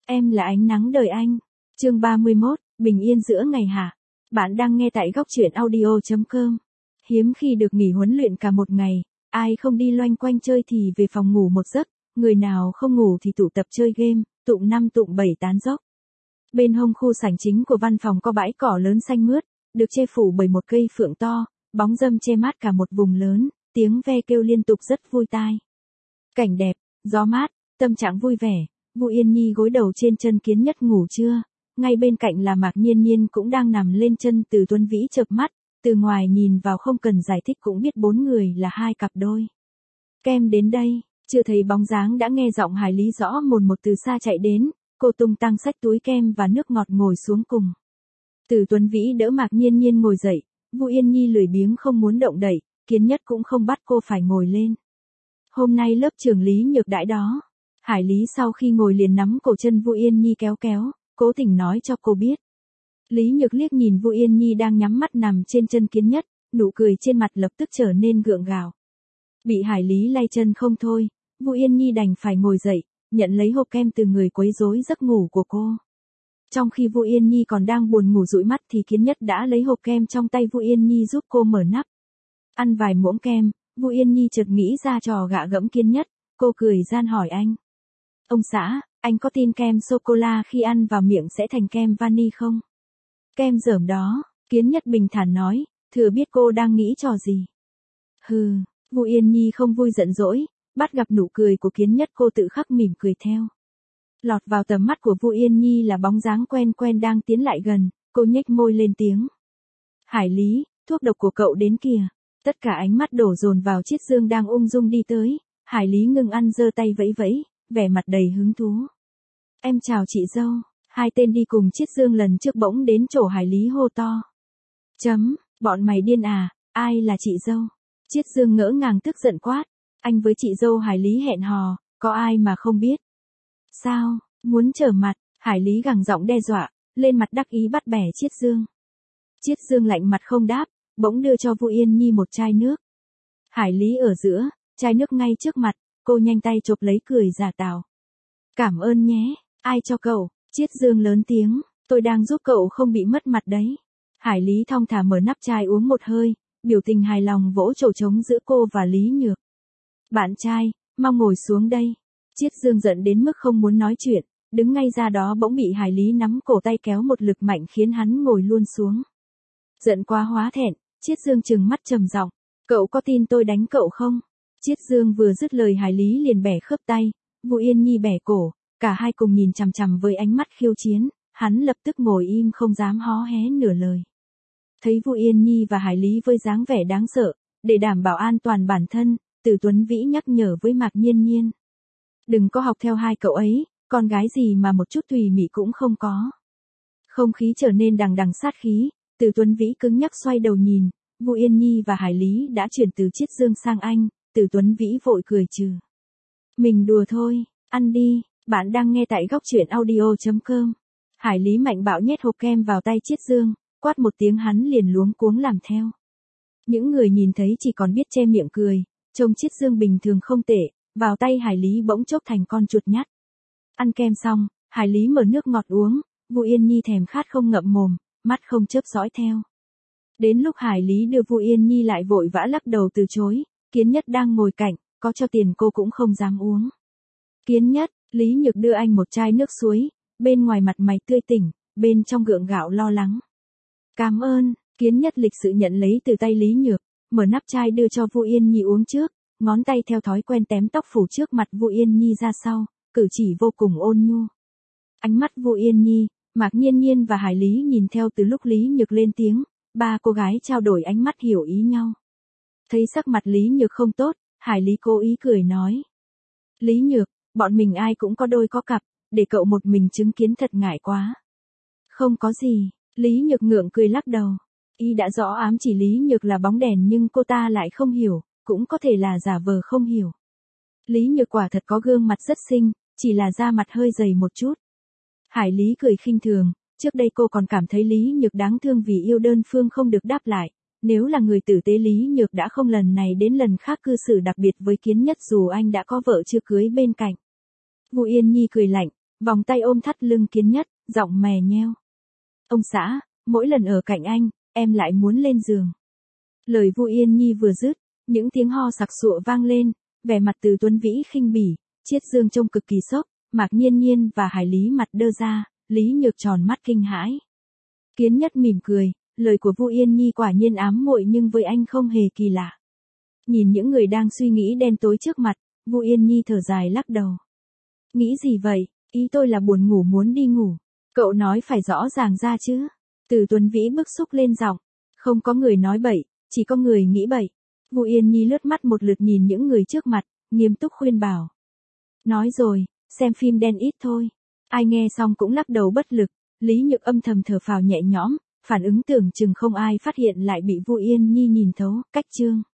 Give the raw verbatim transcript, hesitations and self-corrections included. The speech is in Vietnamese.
Em là ánh nắng đời anh. Chương ba mươi mốt, bình yên giữa ngày hạ. Bạn đang nghe tại góc truyện audio chấm com. Hiếm khi được nghỉ huấn luyện cả một ngày, ai không đi loanh quanh chơi thì về phòng ngủ một giấc, người nào không ngủ thì tụ tập chơi game, tụm năm tụm bảy tán dóc. Bên hông khu sảnh chính của văn phòng có bãi cỏ lớn xanh mướt, được che phủ bởi một cây phượng to, bóng râm che mát cả một vùng lớn, tiếng ve kêu liên tục rất vui tai. Cảnh đẹp, gió mát, tâm trạng vui vẻ. Vu Yên Nhi gối đầu trên chân Kiến Nhất ngủ trưa, ngay bên cạnh là Mạc Nhiên Nhiên cũng đang nằm lên chân Từ Tuấn Vĩ chợp mắt, từ ngoài nhìn vào không cần giải thích cũng biết bốn người là hai cặp đôi. Kem đến đây, chưa thấy bóng dáng đã nghe giọng Hải Lý rõ mồn một từ xa chạy đến, cô tung tăng xách túi kem và nước ngọt ngồi xuống cùng. Từ Tuấn Vĩ đỡ Mạc Nhiên Nhiên ngồi dậy, Vu Yên Nhi lười biếng không muốn động đậy, Kiến Nhất cũng không bắt cô phải ngồi lên. Hôm nay lớp trưởng Lý Nhược đãi đó. Hải Lý sau khi ngồi liền nắm cổ chân Vu Yên Nhi kéo kéo, cố tình nói cho cô biết. Lý Nhược liếc nhìn Vu Yên Nhi đang nhắm mắt nằm trên chân Kiến Nhất, nụ cười trên mặt lập tức trở nên gượng gạo. Bị Hải Lý lay chân không thôi, Vu Yên Nhi đành phải ngồi dậy, nhận lấy hộp kem từ người quấy rối giấc ngủ của cô. Trong khi Vu Yên Nhi còn đang buồn ngủ dụi mắt thì Kiến Nhất đã lấy hộp kem trong tay Vu Yên Nhi giúp cô mở nắp. Ăn vài muỗng kem, Vu Yên Nhi chợt nghĩ ra trò gạ gẫm Kiến Nhất, cô cười gian hỏi anh. Ông xã, anh có tin kem sô-cô-la khi ăn vào miệng sẽ thành kem vani không? Kem dởm đó, Kiến Nhất bình thản nói, thừa biết cô đang nghĩ trò gì. Hừ, Vu Yên Nhi không vui giận dỗi, bắt gặp nụ cười của Kiến Nhất cô tự khắc mỉm cười theo. Lọt vào tầm mắt của Vu Yên Nhi là bóng dáng quen quen đang tiến lại gần, cô nhếch môi lên tiếng. Hải Lý, thuốc độc của cậu đến kìa. Tất cả ánh mắt đổ dồn vào Chiết Dương đang ung dung đi tới, Hải Lý ngừng ăn giơ tay vẫy vẫy, vẻ mặt đầy hứng thú. Em chào chị dâu, hai tên đi cùng Chiết Dương lần trước bỗng đến chỗ Hải Lý hô to. Chấm, bọn mày điên à, ai là chị dâu? Chiết Dương ngỡ ngàng tức giận quát, anh với chị dâu Hải Lý hẹn hò, có ai mà không biết? Sao, muốn trở mặt? Hải Lý gằn giọng đe dọa, lên mặt đắc ý bắt bẻ Chiết Dương. Chiết Dương lạnh mặt không đáp, bỗng đưa cho Vu Yên Nhi một chai nước. Hải Lý ở giữa, chai nước ngay trước mặt, cô nhanh tay chộp lấy cười giả tào. Cảm ơn nhé, ai cho cậu? Chiết Dương lớn tiếng, tôi đang giúp cậu không bị mất mặt đấy. Hải Lý thong thả mở nắp chai uống một hơi, biểu tình hài lòng vỗ chậu trống giữa cô và Lý Nhược. Bạn trai, mau ngồi xuống đây. Chiết Dương giận đến mức không muốn nói chuyện, đứng ngay ra đó bỗng bị Hải Lý nắm cổ tay kéo một lực mạnh khiến hắn ngồi luôn xuống. Giận quá hóa thẹn, Chiết Dương trừng mắt trầm giọng, cậu có tin tôi đánh cậu không? Chiết Dương vừa dứt lời Hải Lý liền bẻ khớp tay, Vu Yên Nhi bẻ cổ, cả hai cùng nhìn chằm chằm với ánh mắt khiêu chiến, hắn lập tức ngồi im không dám hó hé nửa lời. Thấy Vu Yên Nhi và Hải Lý với dáng vẻ đáng sợ, để đảm bảo an toàn bản thân, Từ Tuấn Vĩ nhắc nhở với Mạc Nhiên Nhiên. Đừng có học theo hai cậu ấy, con gái gì mà một chút tùy mị cũng không có. Không khí trở nên đằng đằng sát khí, Từ Tuấn Vĩ cứng nhắc xoay đầu nhìn, Vu Yên Nhi và Hải Lý đã chuyển từ Chiết Dương sang anh, Từ Tuấn Vĩ vội cười trừ. Mình đùa thôi, ăn đi, bạn đang nghe tại góc truyện audio chấm com. Hải Lý mạnh bạo nhét hộp kem vào tay Chiết Dương, quát một tiếng hắn liền luống cuống làm theo. Những người nhìn thấy chỉ còn biết che miệng cười, trông Chiết Dương bình thường không tệ, vào tay Hải Lý bỗng chốc thành con chuột nhắt. Ăn kem xong, Hải Lý mở nước ngọt uống, Vu Yên Nhi thèm khát không ngậm mồm, mắt không chớp dõi theo. Đến lúc Hải Lý đưa Vu Yên Nhi lại vội vã lắc đầu từ chối, Kiến Nhất đang ngồi cạnh, có cho tiền cô cũng không dám uống. Kiến Nhất, Lý Nhược đưa anh một chai nước suối, bên ngoài mặt mày tươi tỉnh, bên trong gượng gạo lo lắng. Cảm ơn, Kiến Nhất lịch sự nhận lấy từ tay Lý Nhược, mở nắp chai đưa cho Vu Yên Nhi uống trước, ngón tay theo thói quen tém tóc phủ trước mặt Vu Yên Nhi ra sau, cử chỉ vô cùng ôn nhu. Ánh mắt Vu Yên Nhi, Mạc Nhiên Nhiên và Hải Lý nhìn theo từ lúc Lý Nhược lên tiếng, ba cô gái trao đổi ánh mắt hiểu ý nhau. Thấy sắc mặt Lý Nhược không tốt, Hải Lý cố ý cười nói. Lý Nhược, bọn mình ai cũng có đôi có cặp, để cậu một mình chứng kiến thật ngại quá. Không có gì, Lý Nhược ngượng cười lắc đầu. Y đã rõ ám chỉ Lý Nhược là bóng đèn nhưng cô ta lại không hiểu, cũng có thể là giả vờ không hiểu. Lý Nhược quả thật có gương mặt rất xinh, chỉ là da mặt hơi dày một chút. Hải Lý cười khinh thường, trước đây cô còn cảm thấy Lý Nhược đáng thương vì yêu đơn phương không được đáp lại. Nếu là người tử tế Lý Nhược đã không lần này đến lần khác cư xử đặc biệt với Kiến Nhất dù anh đã có vợ chưa cưới bên cạnh. Vu Yên Nhi cười lạnh, Vòng tay ôm thắt lưng Kiến Nhất, giọng mè nheo. Ông xã, mỗi lần ở cạnh anh, em lại muốn lên giường. Lời Vu Yên Nhi vừa dứt, những tiếng ho sặc sụa vang lên, vẻ mặt Từ Tuấn Vĩ khinh bỉ, Chiết Dương trông cực kỳ sốc, Mạc Nhiên Nhiên và Hải Lý mặt đơ ra, Lý Nhược tròn mắt kinh hãi. Kiến Nhất mỉm cười, lời của Vu Yên Nhi quả nhiên ám muội nhưng với anh không hề kỳ lạ. Nhìn những người đang suy nghĩ đen tối trước mặt, Vu Yên Nhi thở dài lắc đầu. Nghĩ gì vậy, ý tôi là buồn ngủ muốn đi ngủ. Cậu nói phải rõ ràng ra chứ. Từ Tuấn Vĩ bức xúc lên giọng. Không có người nói bậy, chỉ có người nghĩ bậy. Vu Yên Nhi lướt mắt một lượt nhìn những người trước mặt, nghiêm túc khuyên bảo. Nói rồi, xem phim đen ít thôi. Ai nghe xong cũng lắc đầu bất lực, Lý Nhược âm thầm thở phào nhẹ nhõm, phản ứng tưởng chừng không ai phát hiện lại bị Vu Yên Nhi nhìn thấu, cách chương.